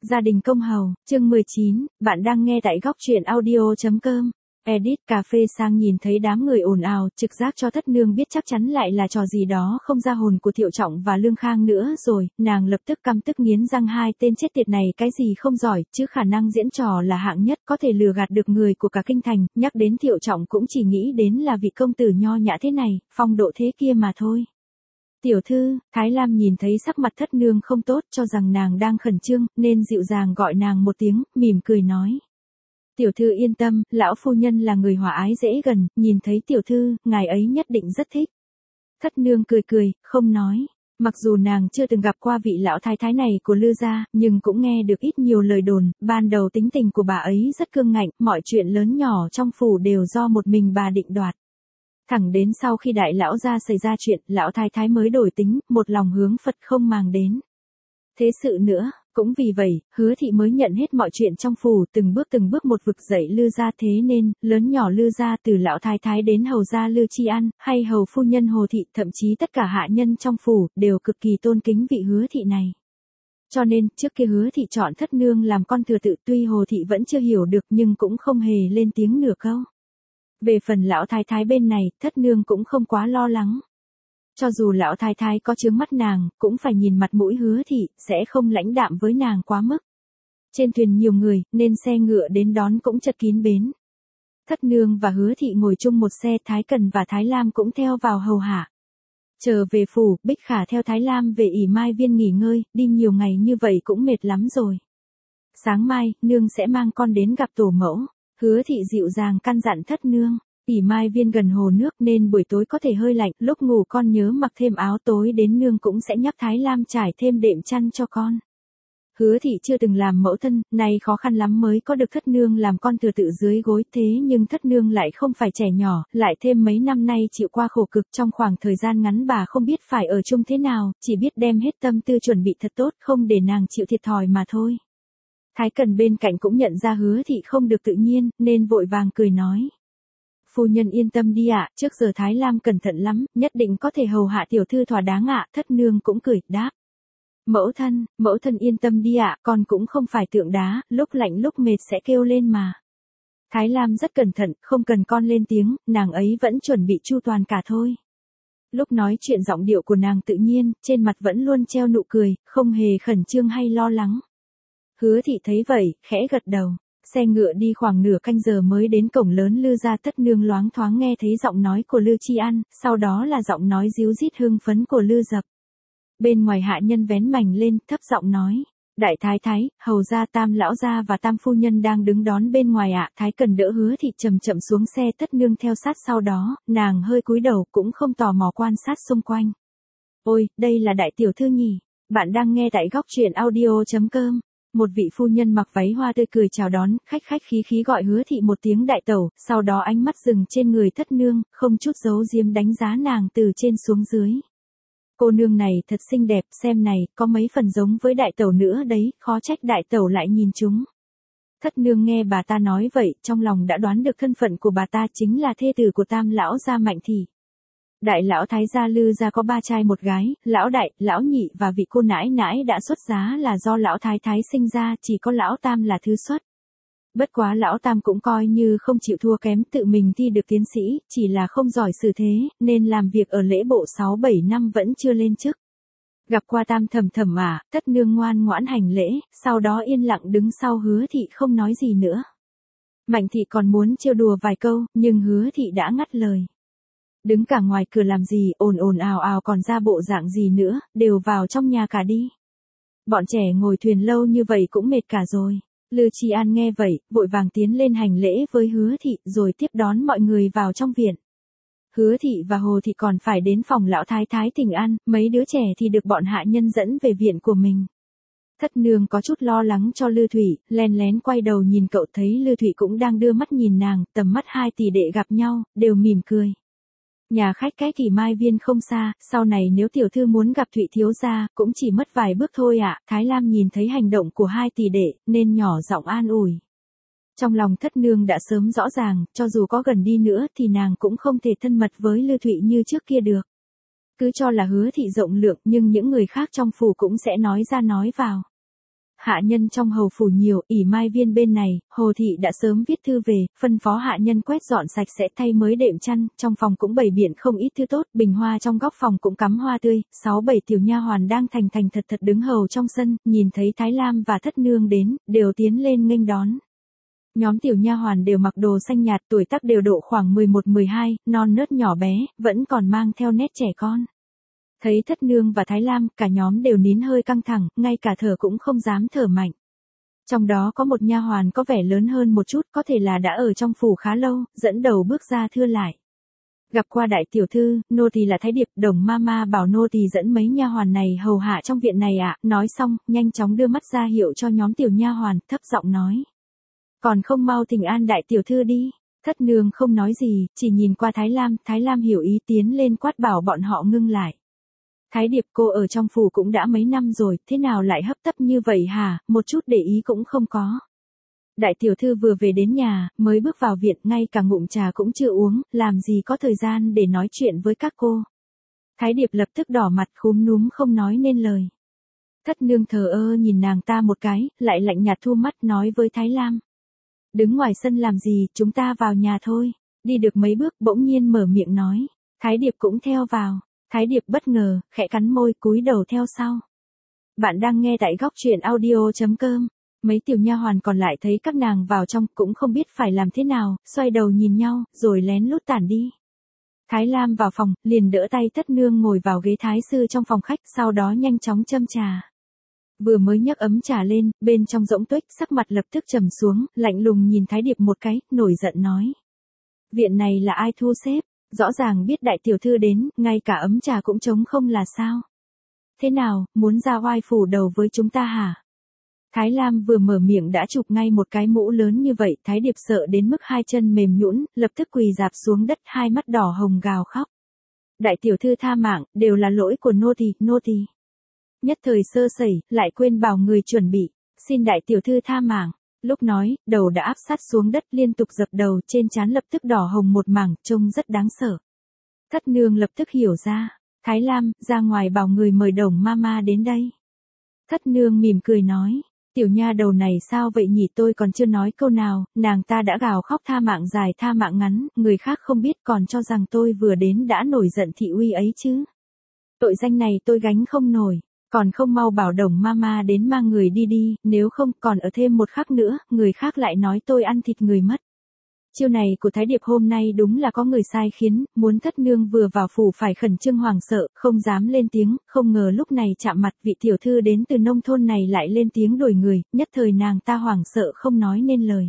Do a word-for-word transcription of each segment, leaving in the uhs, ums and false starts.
Gia đình công hầu, chương mười chín, bạn đang nghe tại góc truyện audio.com. Edit cà phê sang nhìn thấy đám người ồn ào, trực giác cho Thất Nương biết chắc chắn lại là trò gì đó không ra hồn của Thiệu Trọng và Lương Khang nữa rồi, nàng lập tức căm tức nghiến răng hai tên chết tiệt này cái gì không giỏi, chứ khả năng diễn trò là hạng nhất, có thể lừa gạt được người của cả kinh thành, nhắc đến Thiệu Trọng cũng chỉ nghĩ đến là vị công tử nho nhã thế này, phong độ thế kia mà thôi. Tiểu thư, Thái Lam nhìn thấy sắc mặt Thất Nương không tốt cho rằng nàng đang khẩn trương, nên dịu dàng gọi nàng một tiếng, mỉm cười nói. Tiểu thư yên tâm, lão phu nhân là người hòa ái dễ gần, nhìn thấy tiểu thư, ngài ấy nhất định rất thích. Thất Nương cười cười, không nói. Mặc dù nàng chưa từng gặp qua vị lão thái thái này của Lư gia, nhưng cũng nghe được ít nhiều lời đồn, ban đầu tính tình của bà ấy rất cương ngạnh, mọi chuyện lớn nhỏ trong phủ đều do một mình bà định đoạt. Thẳng đến sau khi đại lão gia xảy ra chuyện, lão thái thái mới đổi tính, một lòng hướng Phật không màng đến thế sự nữa, cũng vì vậy, Hứa thị mới nhận hết mọi chuyện trong phủ, từng bước từng bước một vực dậy Lư gia, thế nên, lớn nhỏ Lư gia từ lão thái thái đến hầu gia Lư Chi An, hay hầu phu nhân Hồ thị, thậm chí tất cả hạ nhân trong phủ, đều cực kỳ tôn kính vị Hứa thị này. Cho nên, trước kia Hứa thị chọn Thất Nương làm con thừa tự, tuy Hồ thị vẫn chưa hiểu được nhưng cũng không hề lên tiếng nửa câu. Về phần lão thái thái bên này, Thất Nương cũng không quá lo lắng. Cho dù lão thái thái có chướng mắt nàng, cũng phải nhìn mặt mũi Hứa thị, sẽ không lãnh đạm với nàng quá mức. Trên thuyền nhiều người, nên xe ngựa đến đón cũng chật kín bến. Thất Nương và Hứa thị ngồi chung một xe, Thái Cần và Thái Lam cũng theo vào hầu hạ. Trở về phủ, Bích Khả theo Thái Lam về ỉ Mai Viên nghỉ ngơi, đi nhiều ngày như vậy cũng mệt lắm rồi. Sáng mai, nương sẽ mang con đến gặp tổ mẫu. Hứa thị dịu dàng căn dặn Thất Nương. ỉ Mai Viên gần hồ nước nên buổi tối có thể hơi lạnh, lúc ngủ con nhớ mặc thêm áo, tối đến nương cũng sẽ nhắc Thái Lam trải thêm đệm chăn cho con. Hứa thị chưa từng làm mẫu thân, nay khó khăn lắm mới có được Thất Nương làm con thừa tự dưới gối, thế nhưng Thất Nương lại không phải trẻ nhỏ, lại thêm mấy năm nay chịu qua khổ cực, trong khoảng thời gian ngắn bà không biết phải ở chung thế nào, chỉ biết đem hết tâm tư chuẩn bị thật tốt, không để nàng chịu thiệt thòi mà thôi. Thái Cần bên cạnh cũng nhận ra Hứa thị không được tự nhiên, nên vội vàng cười nói. Phu nhân yên tâm đi ạ, trước giờ Thái Lam cẩn thận lắm, nhất định có thể hầu hạ tiểu thư thỏa đáng ạ. Thất Nương cũng cười, đáp. Mẫu thân, mẫu thân yên tâm đi ạ, con cũng không phải tượng đá, lúc lạnh lúc mệt sẽ kêu lên mà. Thái Lam rất cẩn thận, không cần con lên tiếng, nàng ấy vẫn chuẩn bị chu toàn cả thôi. Lúc nói chuyện giọng điệu của nàng tự nhiên, trên mặt vẫn luôn treo nụ cười, không hề khẩn trương hay lo lắng. Hứa thị thấy vậy, khẽ gật đầu. Xe ngựa đi khoảng nửa canh giờ mới đến cổng lớn Lư gia. Thất Nương loáng thoáng nghe thấy giọng nói của Lư Chi An, sau đó là giọng nói ríu rít hưng phấn của Lư Dập. Bên ngoài hạ nhân vén mành lên, thấp giọng nói. Đại thái thái, hầu gia, Tam lão gia và Tam phu nhân đang đứng đón bên ngoài ạ. Thái Cần đỡ Hứa thị chậm chậm xuống xe, Thất Nương theo sát sau đó, nàng hơi cúi đầu cũng không tò mò quan sát xung quanh. Ôi, đây là đại tiểu thư nhỉ? Bạn đang nghe tại góc truyện audio.com. Một vị phu nhân mặc váy hoa tươi cười chào đón, khách khách khí khí gọi Hứa thị một tiếng đại tẩu, sau đó ánh mắt dừng trên người Thất Nương, không chút giấu giếm đánh giá nàng từ trên xuống dưới. Cô nương này thật xinh đẹp, xem này, có mấy phần giống với đại tẩu nữa đấy, khó trách đại tẩu lại nhìn chúng. Thất Nương nghe bà ta nói vậy, trong lòng đã đoán được thân phận của bà ta chính là thê tử của Tam lão gia Mạnh thị. Đại lão thái gia Lư gia có ba trai một gái, lão đại, lão nhị và vị cô nãi nãi đã xuất giá là do lão thái thái sinh ra, chỉ có lão Tam là thứ xuất. Bất quá lão Tam cũng coi như không chịu thua kém, tự mình thi được tiến sĩ, chỉ là không giỏi xử thế, nên làm việc ở lễ bộ sáu bảy năm vẫn chưa lên chức. Gặp qua Tam thầm thầm à, Thất Nương ngoan ngoãn hành lễ, sau đó yên lặng đứng sau Hứa thị không nói gì nữa. Mạnh thị còn muốn trêu đùa vài câu, nhưng Hứa thị đã ngắt lời. Đứng cả ngoài cửa làm gì, ồn ồn ào ào còn ra bộ dạng gì nữa, đều vào trong nhà cả đi. Bọn trẻ ngồi thuyền lâu như vậy cũng mệt cả rồi. Lư Chi An nghe vậy, vội vàng tiến lên hành lễ với Hứa thị, rồi tiếp đón mọi người vào trong viện. Hứa thị và Hồ thị còn phải đến phòng lão thái thái thỉnh an, mấy đứa trẻ thì được bọn hạ nhân dẫn về viện của mình. Thất Nương có chút lo lắng cho Lư Thủy, len lén quay đầu nhìn cậu thấy Lư Thủy cũng đang đưa mắt nhìn nàng, tầm mắt hai tỷ đệ gặp nhau, đều mỉm cười. Nhà khách cách ỉ Mai Viên không xa, sau này nếu tiểu thư muốn gặp Thụy thiếu gia, cũng chỉ mất vài bước thôi ạ. Thái Lam nhìn thấy hành động của hai tỷ đệ, nên nhỏ giọng an ủi. Trong lòng Thất Nương đã sớm rõ ràng, cho dù có gần đi nữa thì nàng cũng không thể thân mật với Lư Thụy như trước kia được. Cứ cho là Hứa thị rộng lượng nhưng những người khác trong phủ cũng sẽ nói ra nói vào. hạ nhân trong hầu phủ nhiều, ỷ Mai Viên bên này, Hồ thị đã sớm viết thư về, phân phó hạ nhân quét dọn sạch sẽ thay mới đệm chăn, trong phòng cũng bày biện không ít thứ tốt, bình hoa trong góc phòng cũng cắm hoa tươi, sáu bảy tiểu nha hoàn đang thành thành thật thật đứng hầu trong sân, nhìn thấy Thái Lam và Thất Nương đến, đều tiến lên nghênh đón. Nhóm tiểu nha hoàn đều mặc đồ xanh nhạt, tuổi tác đều độ khoảng mười một mười hai, non nớt nhỏ bé, vẫn còn mang theo nét trẻ con. Thấy Thất Nương và Thái Lam, cả nhóm đều nín hơi căng thẳng, ngay cả thở cũng không dám thở mạnh. Trong đó có một nha hoàn có vẻ lớn hơn một chút, có thể là đã ở trong phủ khá lâu, dẫn đầu bước ra thưa lại. Gặp qua đại tiểu thư, nô tỳ là Thái Điệp, Đồng Mama bảo nô tỳ dẫn mấy nha hoàn này hầu hạ trong viện này ạ. Nói xong, nhanh chóng đưa mắt ra hiệu cho nhóm tiểu nha hoàn, thấp giọng nói. Còn không mau thỉnh an đại tiểu thư đi. Thất Nương không nói gì, chỉ nhìn qua Thái Lam, Thái Lam hiểu ý tiến lên quát bảo bọn họ ngưng lại. Thái Điệp, cô ở trong phủ cũng đã mấy năm rồi, thế nào lại hấp tấp như vậy hả, một chút để ý cũng không có. Đại tiểu thư vừa về đến nhà, mới bước vào viện, ngay cả ngụm trà cũng chưa uống, làm gì có thời gian để nói chuyện với các cô. Thái Điệp lập tức đỏ mặt khúm núm không nói nên lời. Thất Nương thờ ơ nhìn nàng ta một cái, lại lạnh nhạt thu mắt nói với Thái Lam. Đứng ngoài sân làm gì, chúng ta vào nhà thôi. Đi được mấy bước bỗng nhiên mở miệng nói. Thái Điệp cũng theo vào. Thái Điệp bất ngờ, khẽ cắn môi cúi đầu theo sau. Bạn đang nghe tại góc truyện audio chấm com. Mấy tiểu nha hoàn còn lại thấy các nàng vào trong cũng không biết phải làm thế nào, xoay đầu nhìn nhau, rồi lén lút tản đi. Thái Lam vào phòng, liền đỡ tay Thất Nương ngồi vào ghế thái sư trong phòng khách, sau đó nhanh chóng châm trà. Vừa mới nhấc ấm trà lên, bên trong rỗng tuếch, sắc mặt lập tức trầm xuống, lạnh lùng nhìn Thái Điệp một cái, nổi giận nói. Viện này là ai thu xếp? Rõ ràng biết đại tiểu thư đến, ngay cả ấm trà cũng trống không là sao? Thế nào, muốn ra oai phủ đầu với chúng ta hả? Thái Lam vừa mở miệng đã chụp ngay một cái mũ lớn như vậy, Thái Điệp sợ đến mức hai chân mềm nhũn, lập tức quỳ rạp xuống đất, hai mắt đỏ hồng gào khóc. Đại tiểu thư tha mạng, đều là lỗi của nô tỳ, nô tỳ. Nhất thời sơ sẩy, lại quên bảo người chuẩn bị, xin đại tiểu thư tha mạng. Lúc nói, đầu đã áp sát xuống đất liên tục dập đầu, trên trán lập tức đỏ hồng một mảng, trông rất đáng sợ. Thất Nương lập tức hiểu ra, Thái Lam, ra ngoài bảo người mời Đồng Mama đến đây. Thất Nương mỉm cười nói, tiểu nha đầu này sao vậy nhỉ, tôi còn chưa nói câu nào, nàng ta đã gào khóc tha mạng dài tha mạng ngắn, người khác không biết còn cho rằng tôi vừa đến đã nổi giận thị uy ấy chứ. Tội danh này tôi gánh không nổi. Còn không mau bảo Đồng Mama đến mang người đi đi, nếu không còn ở thêm một khắc nữa, người khác lại nói tôi ăn thịt người mất. Chiêu này của Thái Điệp hôm nay đúng là có người sai khiến, muốn Thất Nương vừa vào phủ phải khẩn trương hoảng sợ, không dám lên tiếng, không ngờ lúc này chạm mặt vị tiểu thư đến từ nông thôn này lại lên tiếng đuổi người, nhất thời nàng ta hoảng sợ không nói nên lời.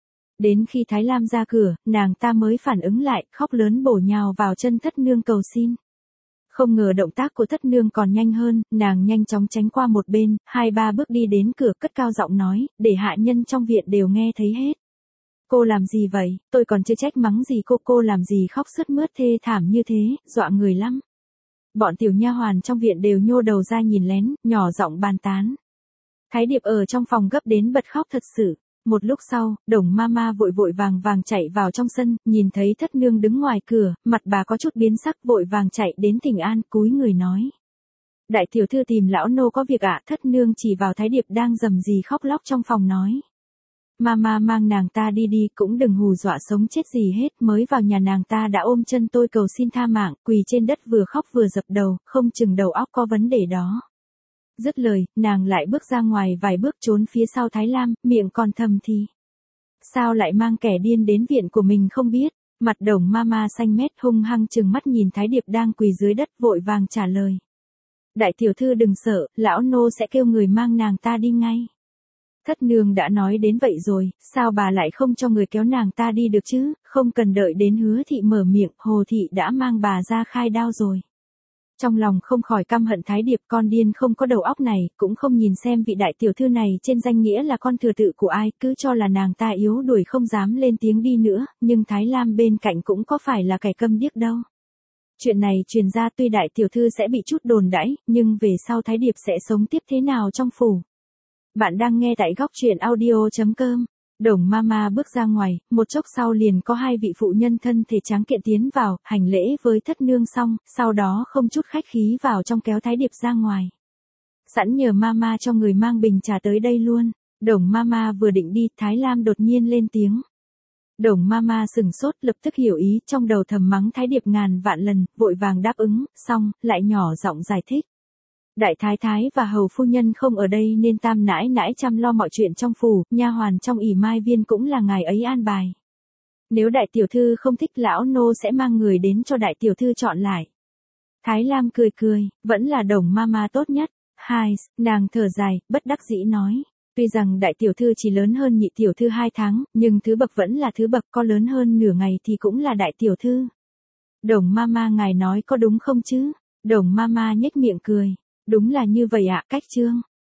Đến khi Thái Lam ra cửa, nàng ta mới phản ứng lại, khóc lớn bổ nhào vào chân Thất Nương cầu xin. Không ngờ động tác của Thất Nương còn nhanh hơn, nàng nhanh chóng tránh qua một bên, hai ba bước đi đến cửa cất cao giọng nói, để hạ nhân trong viện đều nghe thấy hết. Cô làm gì vậy, tôi còn chưa trách mắng gì cô, cô làm gì khóc sướt mướt thê thảm như thế, dọa người lắm. Bọn tiểu nha hoàn trong viện đều nhô đầu ra nhìn lén, nhỏ giọng bàn tán. Thái Điệp ở trong phòng gấp đến bật khóc thật sự. Một lúc sau, Đồng Mama vội vội vàng vàng chạy vào trong sân, nhìn thấy Thất Nương đứng ngoài cửa, mặt bà có chút biến sắc, vội vàng chạy đến thỉnh an, cúi người nói. Đại tiểu thư tìm lão nô có việc ạ, Thất Nương chỉ vào Thái Điệp đang rầm rì khóc lóc trong phòng nói. Mama mang nàng ta đi đi, cũng đừng hù dọa sống chết gì hết, mới vào nhà nàng ta đã ôm chân tôi cầu xin tha mạng, quỳ trên đất vừa khóc vừa dập đầu, không chừng đầu óc có vấn đề đó. Dứt lời, nàng lại bước ra ngoài vài bước trốn phía sau Thái Lam, miệng còn thầm thì. Sao lại mang kẻ điên đến viện của mình không biết, mặt Đồng Mama xanh mét hung hăng trừng mắt nhìn Thái Điệp đang quỳ dưới đất vội vàng trả lời. Đại tiểu thư đừng sợ, lão nô sẽ kêu người mang nàng ta đi ngay. Thất Nương đã nói đến vậy rồi, sao bà lại không cho người kéo nàng ta đi được chứ, không cần đợi đến Hứa thị mở miệng, Hồ thị đã mang bà ra khai đao rồi. Trong lòng không khỏi căm hận Thái Điệp, con điên không có đầu óc này, cũng không nhìn xem vị đại tiểu thư này trên danh nghĩa là con thừa tự của ai, cứ cho là nàng ta yếu đuổi không dám lên tiếng đi nữa, nhưng Thái Lam bên cạnh cũng có phải là kẻ câm điếc đâu. Chuyện này truyền ra tuy đại tiểu thư sẽ bị chút đồn đãi, nhưng về sau Thái Điệp sẽ sống tiếp thế nào trong phủ. Bạn đang nghe tại góc truyện audio chấm com. Đồng Mama bước ra ngoài, một chốc sau liền có hai vị phụ nhân thân thể trắng kiện tiến vào, hành lễ với Thất Nương xong, sau đó không chút khách khí vào trong kéo Thái Điệp ra ngoài. Sẵn nhờ mama cho người mang bình trà tới đây luôn. Đồng mama vừa định đi, Thái Lam đột nhiên lên tiếng. Đồng mama sừng sốt, lập tức hiểu ý, trong đầu thầm mắng Thái Điệp ngàn vạn lần, vội vàng đáp ứng, xong, lại nhỏ giọng giải thích. Đại thái thái và hầu phu nhân không ở đây nên tam nãi nãi chăm lo mọi chuyện trong phủ, nha hoàn trong ỷ mai viên cũng là ngài ấy an bài. Nếu đại tiểu thư không thích lão nô sẽ mang người đến cho đại tiểu thư chọn lại. Thái Lam cười cười, vẫn là Đồng mama tốt nhất. Hai, nàng thở dài, bất đắc dĩ nói. Tuy rằng đại tiểu thư chỉ lớn hơn nhị tiểu thư hai tháng, nhưng thứ bậc vẫn là thứ bậc, có lớn hơn nửa ngày thì cũng là đại tiểu thư. Đồng mama ngài nói có đúng không chứ? Đồng mama nhếch miệng cười. Đúng là như vậy ạ, cách chương.